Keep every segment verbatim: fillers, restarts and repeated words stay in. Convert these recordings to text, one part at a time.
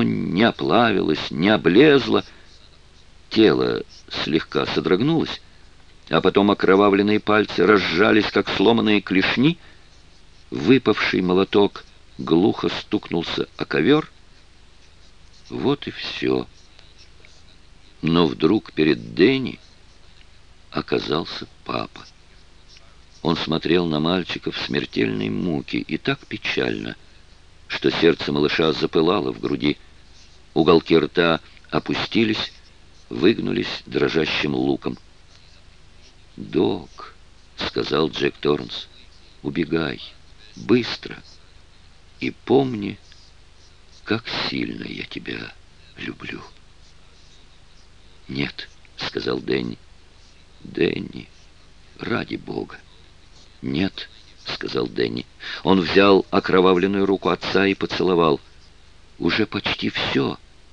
не оплавилась, не облезла. Тело слегка содрогнулось, а потом окровавленные пальцы разжались, как сломанные клешни. Выпавший молоток глухо стукнулся о ковер. Вот и все. Но вдруг перед Дэнни оказался папа. Он смотрел на мальчика в смертельной муке и так печально, что сердце малыша запылало в груди. Уголки рта опустились, выгнулись дрожащим луком. «Док», — сказал Джек Торренс, — «убегай, быстро, и помни, как сильно я тебя люблю». «Нет», — сказал Дэнни. «Дэнни, ради Бога». «Нет», — сказал Дэнни. Он взял окровавленную руку отца и поцеловал. «Уже почти все».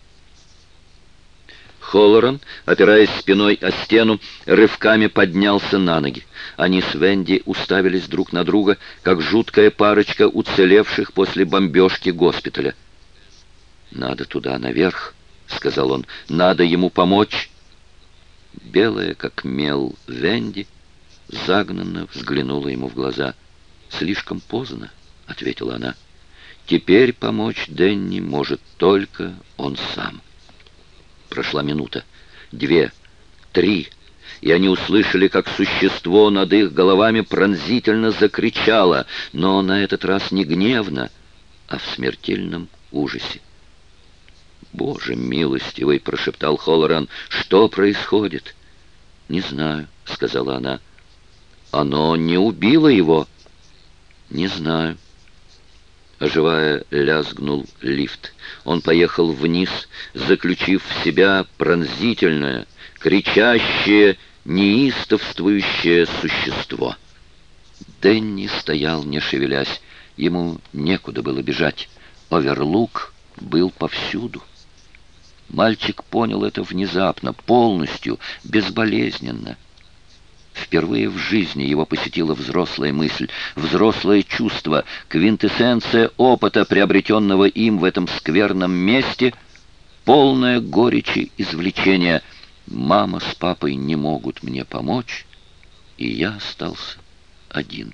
Холлоран, опираясь спиной о стену, рывками поднялся на ноги. Они с Венди уставились друг на друга, как жуткая парочка уцелевших после бомбежки госпиталя. «Надо туда, наверх», — сказал он, — «надо ему помочь». Белая, как мел, Венди загнанно взглянула ему в глаза. «Слишком поздно», — ответила она. «Теперь помочь Дэнни может только он сам». Прошла минута, две, три, и они услышали, как существо над их головами пронзительно закричало, но на этот раз не гневно, а в смертельном ужасе. «Боже милостивый!» — прошептал Холлоран. «Что происходит?» «Не знаю», — сказала она. «Оно не убило его?» «Не знаю». Оживая, лязгнул лифт. Он поехал вниз, заключив в себя пронзительное, кричащее, неистовствующее существо. Дэнни стоял, не шевелясь. Ему некуда было бежать. Оверлук был повсюду. Мальчик понял это внезапно, полностью, безболезненно. Впервые в жизни его посетила взрослая мысль, взрослое чувство, квинтэссенция опыта, приобретенного им в этом скверном месте, полное горечи извлечения. «Мама с папой не могут мне помочь, и я остался один».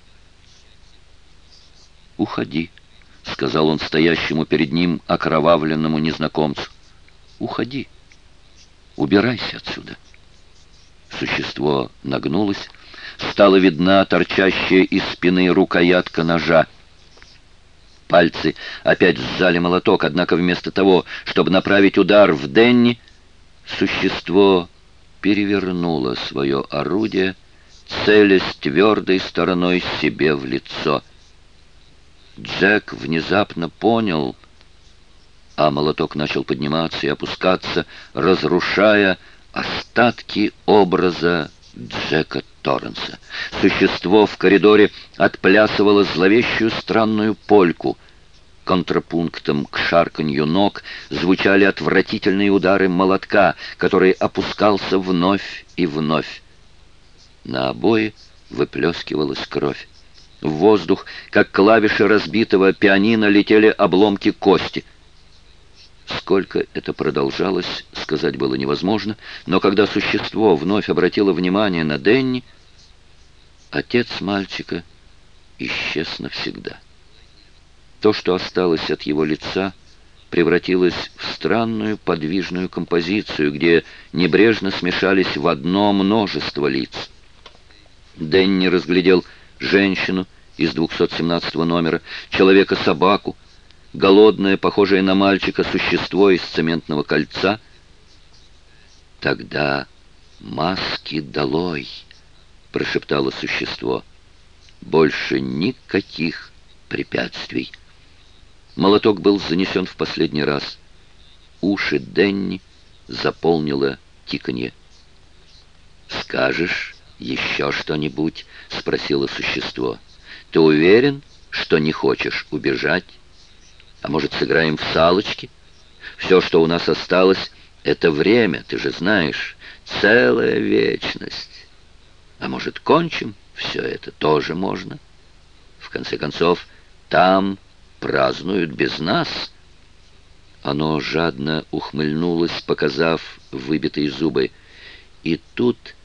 «Уходи», — сказал он стоящему перед ним окровавленному незнакомцу. «Уходи, убирайся отсюда». Существо нагнулось, стала видна торчащая из спины рукоятка ножа. Пальцы опять сжали молоток, однако вместо того, чтобы направить удар в Дэнни, существо перевернуло свое орудие, целясь твердой стороной себе в лицо. Джек внезапно понял, а молоток начал подниматься и опускаться, разрушая остатки образа Джека Торренса. Существо в коридоре отплясывало зловещую странную польку. Контрапунктом к шарканью ног звучали отвратительные удары молотка, который опускался вновь и вновь. На обои выплескивалась кровь. В воздух, как клавиши разбитого пианино, летели обломки кости. Сколько это продолжалось, сказать было невозможно, но когда существо вновь обратило внимание на Дэнни, отец мальчика исчез навсегда. То, что осталось от его лица, превратилось в странную подвижную композицию, где небрежно смешались в одно множество лиц. Дэнни разглядел женщину из двухсот семнадцатого номера, человека-собаку, голодное, похожее на мальчика, существо из цементного кольца. «Тогда маски долой!» — прошептало существо. «Больше никаких препятствий!» Молоток был занесен в последний раз. Уши Дэнни заполнило тиканье. «Скажешь еще что-нибудь?» — спросило существо. «Ты уверен, что не хочешь убежать? А может, сыграем в салочки? Все, что у нас осталось, это время, ты же знаешь, целая вечность. А может, кончим все это? Тоже можно. В конце концов, там празднуют без нас». Оно жадно ухмыльнулось, показав выбитые зубы. И тут